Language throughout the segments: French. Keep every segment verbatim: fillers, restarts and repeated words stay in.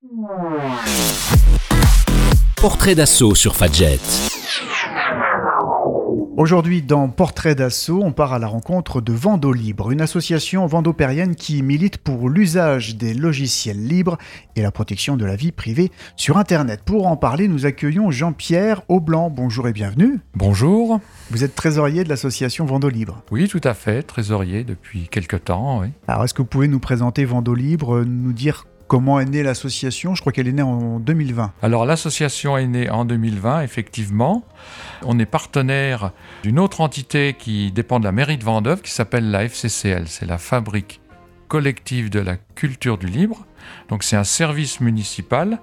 Portrait d'assaut sur Fadjet. Aujourd'hui, dans Portrait d'assaut, on part à la rencontre de Vendo Libre, une association vendôpérienne qui milite pour l'usage des logiciels libres et la protection de la vie privée sur Internet. Pour en parler, nous accueillons Jean-Pierre Aublanc. Bonjour et bienvenue. Bonjour. Vous êtes trésorier de l'association Vendo Libre. Oui, tout à fait, trésorier depuis quelques temps, oui. Alors, est-ce que vous pouvez nous présenter Vendo Libre, nous dire comment est née l'association ? Je crois qu'elle est née en deux mille vingt. Alors, l'association est née en deux mille vingt, effectivement. On est partenaire d'une autre entité qui dépend de la mairie de Vendôme, qui s'appelle la F C C L. C'est la Fabrique collective de la culture du libre. Donc, c'est un service municipal.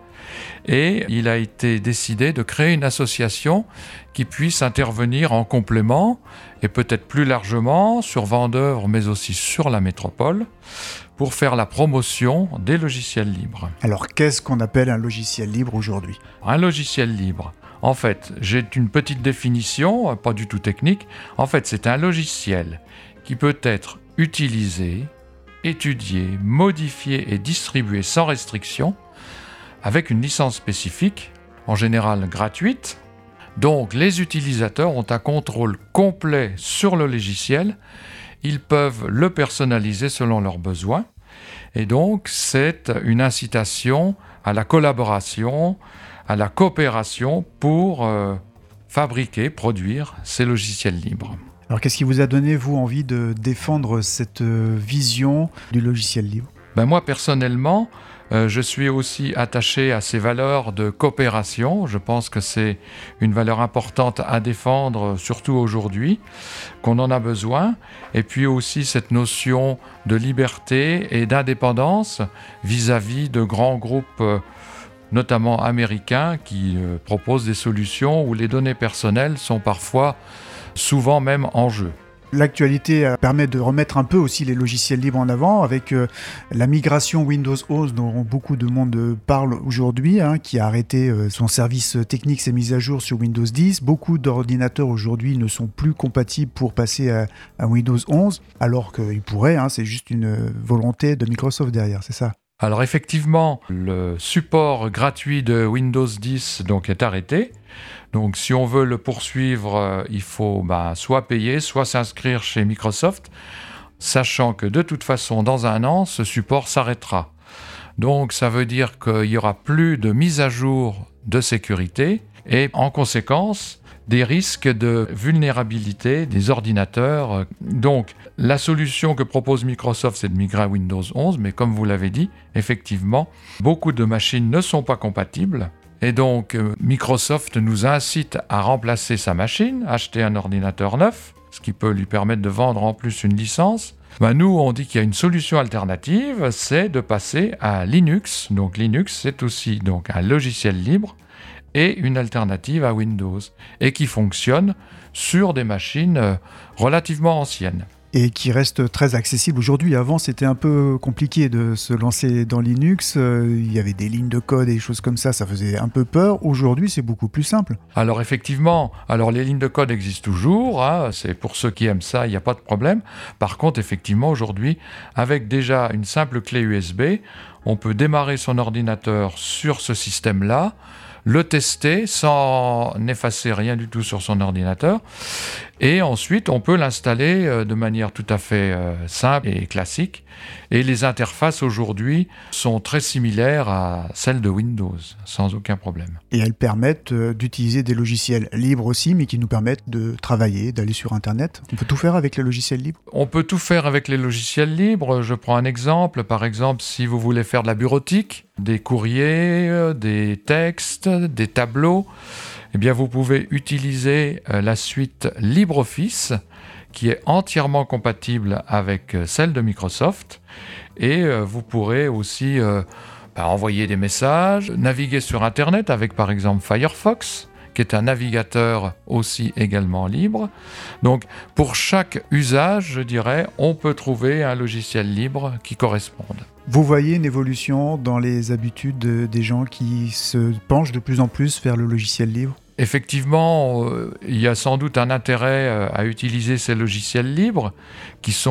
Et il a été décidé de créer une association qui puisse intervenir en complément, et peut-être plus largement, sur Vendôme, mais aussi sur la métropole, pour faire la promotion des logiciels libres. Alors, qu'est-ce qu'on appelle un logiciel libre aujourd'hui ? Un logiciel libre, en fait, j'ai une petite définition, pas du tout technique. En fait, c'est un logiciel qui peut être utilisé, étudié, modifié et distribué sans restriction, avec une licence spécifique, en général gratuite. Donc, les utilisateurs ont un contrôle complet sur le logiciel. Ils peuvent le personnaliser selon leurs besoins. Et donc, c'est une incitation à la collaboration, à la coopération pour euh, fabriquer, produire ces logiciels libres. Alors, qu'est-ce qui vous a donné, vous, envie de défendre cette euh, vision du logiciel libre ? Ben moi, personnellement, euh, je suis aussi attaché à ces valeurs de coopération. Je pense que c'est une valeur importante à défendre, surtout aujourd'hui, qu'on en a besoin. Et puis aussi cette notion de liberté et d'indépendance vis-à-vis de grands groupes, euh, notamment américains, qui euh, proposent des solutions où les données personnelles sont parfois, souvent même en jeu. L'actualité permet de remettre un peu aussi les logiciels libres en avant avec euh, la migration Windows onze dont beaucoup de monde parle aujourd'hui, hein, qui a arrêté euh, son service technique, ses mises à jour sur Windows dix. Beaucoup d'ordinateurs aujourd'hui ne sont plus compatibles pour passer à, à Windows onze, alors qu'ils pourraient, hein, c'est juste une volonté de Microsoft derrière, c'est ça ? Alors effectivement, le support gratuit de Windows dix donc, est arrêté. Donc si on veut le poursuivre, euh, il faut bah, soit payer, soit s'inscrire chez Microsoft, sachant que de toute façon, dans un an, ce support s'arrêtera. Donc ça veut dire qu'il n'y aura plus de mise à jour de sécurité et en conséquence, des risques de vulnérabilité des ordinateurs. Donc, la solution que propose Microsoft, c'est de migrer à Windows onze, mais comme vous l'avez dit, effectivement, beaucoup de machines ne sont pas compatibles. Et donc, Microsoft nous incite à remplacer sa machine, acheter un ordinateur neuf, ce qui peut lui permettre de vendre en plus une licence. Ben nous, on dit qu'il y a une solution alternative, c'est de passer à Linux. Donc, Linux, c'est aussi donc, un logiciel libre et une alternative à Windows, et qui fonctionne sur des machines relativement anciennes. Et qui reste très accessible aujourd'hui. Avant, c'était un peu compliqué de se lancer dans Linux. Il y avait des lignes de code et des choses comme ça, ça faisait un peu peur. Aujourd'hui, c'est beaucoup plus simple. Alors effectivement, alors les lignes de code existent toujours, hein, c'est pour ceux qui aiment ça, il n'y a pas de problème. Par contre, effectivement, aujourd'hui, avec déjà une simple clé U S B, on peut démarrer son ordinateur sur ce système-là, le tester sans effacer rien du tout sur son ordinateur. Et ensuite, on peut l'installer de manière tout à fait euh, simple et classique. Et les interfaces aujourd'hui sont très similaires à celles de Windows, sans aucun problème. Et elles permettent euh, d'utiliser des logiciels libres aussi, mais qui nous permettent de travailler, d'aller sur Internet. On peut tout faire avec les logiciels libres ? On peut tout faire avec les logiciels libres. Je prends un exemple. Par exemple, si vous voulez faire de la bureautique, des courriers, des textes, des tableaux, eh bien vous pouvez utiliser la suite LibreOffice qui est entièrement compatible avec celle de Microsoft et vous pourrez aussi euh, bah, envoyer des messages, naviguer sur Internet avec par exemple Firefox qui est un navigateur aussi également libre. Donc pour chaque usage, je dirais, on peut trouver un logiciel libre qui corresponde. Vous voyez une évolution dans les habitudes des gens qui se penchent de plus en plus vers le logiciel libre ? Effectivement, euh, il y a sans doute un intérêt euh, à utiliser ces logiciels libres qui sont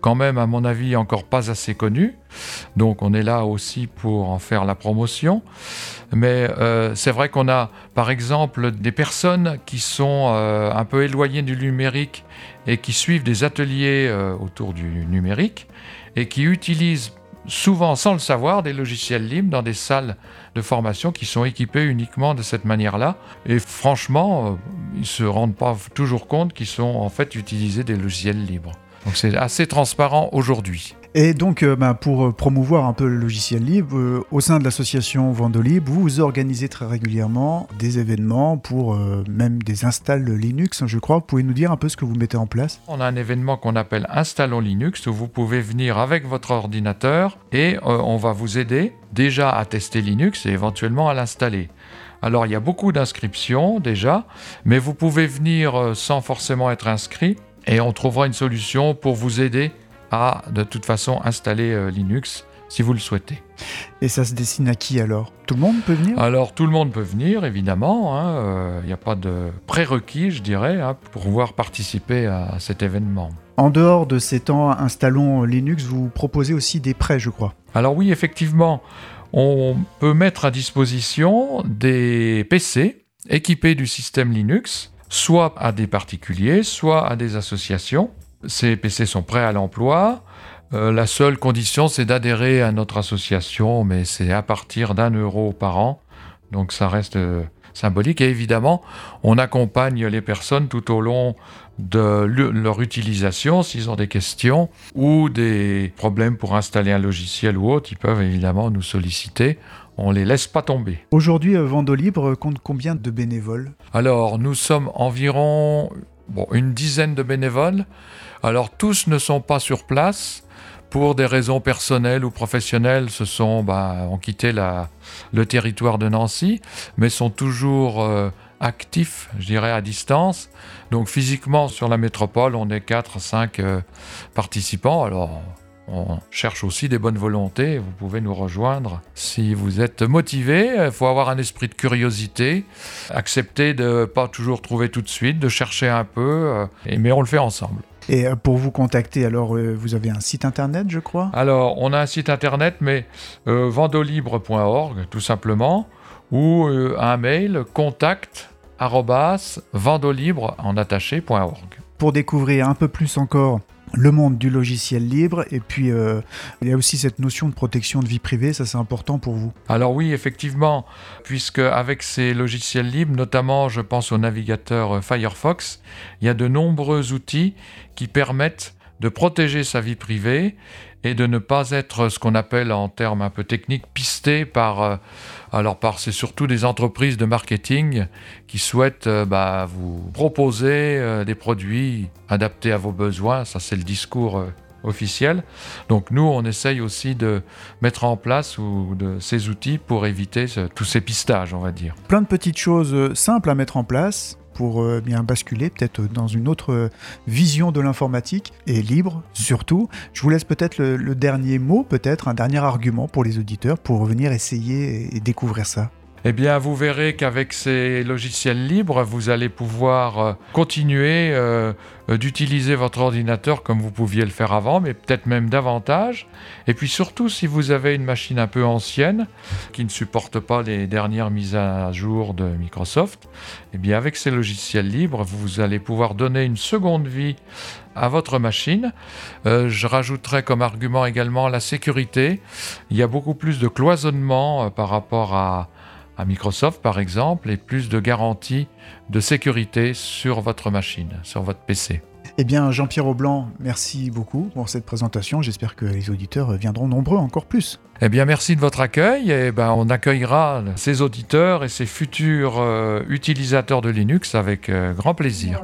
quand même, à mon avis, encore pas assez connu. Donc on est là aussi pour en faire la promotion. Mais euh, c'est vrai qu'on a, par exemple, des personnes qui sont euh, un peu éloignées du numérique et qui suivent des ateliers euh, autour du numérique et qui utilisent souvent, sans le savoir, des logiciels libres dans des salles de formation qui sont équipées uniquement de cette manière-là. Et franchement, euh, ils ne se rendent pas toujours compte qu'ils sont en fait utilisés des logiciels libres. Donc c'est assez transparent aujourd'hui. Et donc, euh, bah, pour promouvoir un peu le logiciel libre, euh, au sein de l'association Vendolibre, vous, vous organisez très régulièrement des événements pour euh, même des installs Linux, je crois. Vous pouvez nous dire un peu ce que vous mettez en place ? On a un événement qu'on appelle Installons Linux, où vous pouvez venir avec votre ordinateur et euh, on va vous aider déjà à tester Linux et éventuellement à l'installer. Alors, il y a beaucoup d'inscriptions déjà, mais vous pouvez venir euh, sans forcément être inscrit et on trouvera une solution pour vous aider à, de toute façon, installer euh, Linux si vous le souhaitez. Et ça se destine à qui alors ? Tout le monde peut venir ? Alors, tout le monde peut venir, évidemment. Il hein, euh, n'y a pas de prérequis, je dirais, hein, pour pouvoir participer à cet événement. En dehors de ces temps Installons Linux, vous proposez aussi des prêts, je crois. Alors oui, effectivement, on peut mettre à disposition des P C équipés du système Linux, soit à des particuliers, soit à des associations. Ces P C sont prêts à l'emploi. Euh, la seule condition, c'est d'adhérer à notre association, mais c'est à partir d'un euro par an. Donc ça reste euh, symbolique. Et évidemment, on accompagne les personnes tout au long de leur utilisation. S'ils ont des questions ou des problèmes pour installer un logiciel ou autre, ils peuvent évidemment nous solliciter. On ne les laisse pas tomber. Aujourd'hui, Vendolibre compte combien de bénévoles ? Alors, nous sommes environ bon, une dizaine de bénévoles. Alors, tous ne sont pas sur place. Pour des raisons personnelles ou professionnelles, se sont, bah, ont quitté la, le territoire de Nancy, mais sont toujours euh, actifs, je dirais, à distance. Donc, physiquement, sur la métropole, on est quatre à cinq euh, participants. Alors, on cherche aussi des bonnes volontés. Vous pouvez nous rejoindre si vous êtes motivé. Il faut avoir un esprit de curiosité, accepter de ne pas toujours trouver tout de suite, de chercher un peu, euh, mais on le fait ensemble. Et pour vous contacter, alors euh, vous avez un site internet, je crois ? Alors, on a un site internet, mais euh, vendolibre point org, tout simplement, ou euh, un mail, contact arobase vendolibre en attaché point org. Pour découvrir un peu plus encore le monde du logiciel libre, et puis euh, il y a aussi cette notion de protection de vie privée, ça c'est important pour vous. Alors oui, effectivement, puisque avec ces logiciels libres, notamment je pense au navigateur Firefox, il y a de nombreux outils qui permettent de protéger sa vie privée et de ne pas être ce qu'on appelle en termes un peu techniques pisté par, euh, alors par c'est surtout des entreprises de marketing qui souhaitent euh, bah, vous proposer euh, des produits adaptés à vos besoins. Ça c'est le discours euh, officiel. Donc nous on essaye aussi de mettre en place ou de ces outils pour éviter ce, tous ces pistages, on va dire. Plein de petites choses simples à mettre en place pour euh, bien basculer peut-être dans une autre euh, vision de l'informatique, et libre surtout. Je vous laisse peut-être le, le dernier mot, peut-être un dernier argument pour les auditeurs pour venir essayer et, et découvrir ça. Eh bien, vous verrez qu'avec ces logiciels libres, vous allez pouvoir euh, continuer euh, euh, d'utiliser votre ordinateur comme vous pouviez le faire avant, mais peut-être même davantage. Et puis surtout, si vous avez une machine un peu ancienne, qui ne supporte pas les dernières mises à jour de Microsoft, eh bien, avec ces logiciels libres, vous allez pouvoir donner une seconde vie à votre machine. Euh, je rajouterai comme argument également la sécurité. Il y a beaucoup plus de cloisonnement euh, par rapport à à Microsoft par exemple, et plus de garanties de sécurité sur votre machine, sur votre P C. Eh bien, Jean-Pierre Aublanc, merci beaucoup pour cette présentation. J'espère que les auditeurs viendront nombreux encore plus. Eh bien, merci de votre accueil. Et ben, on accueillera ces auditeurs et ces futurs euh, utilisateurs de Linux avec euh, grand plaisir.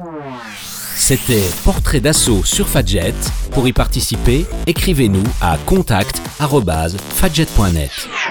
C'était Portrait d'assaut sur Fadjet. Pour y participer, écrivez-nous à contact arobase fadjet point net.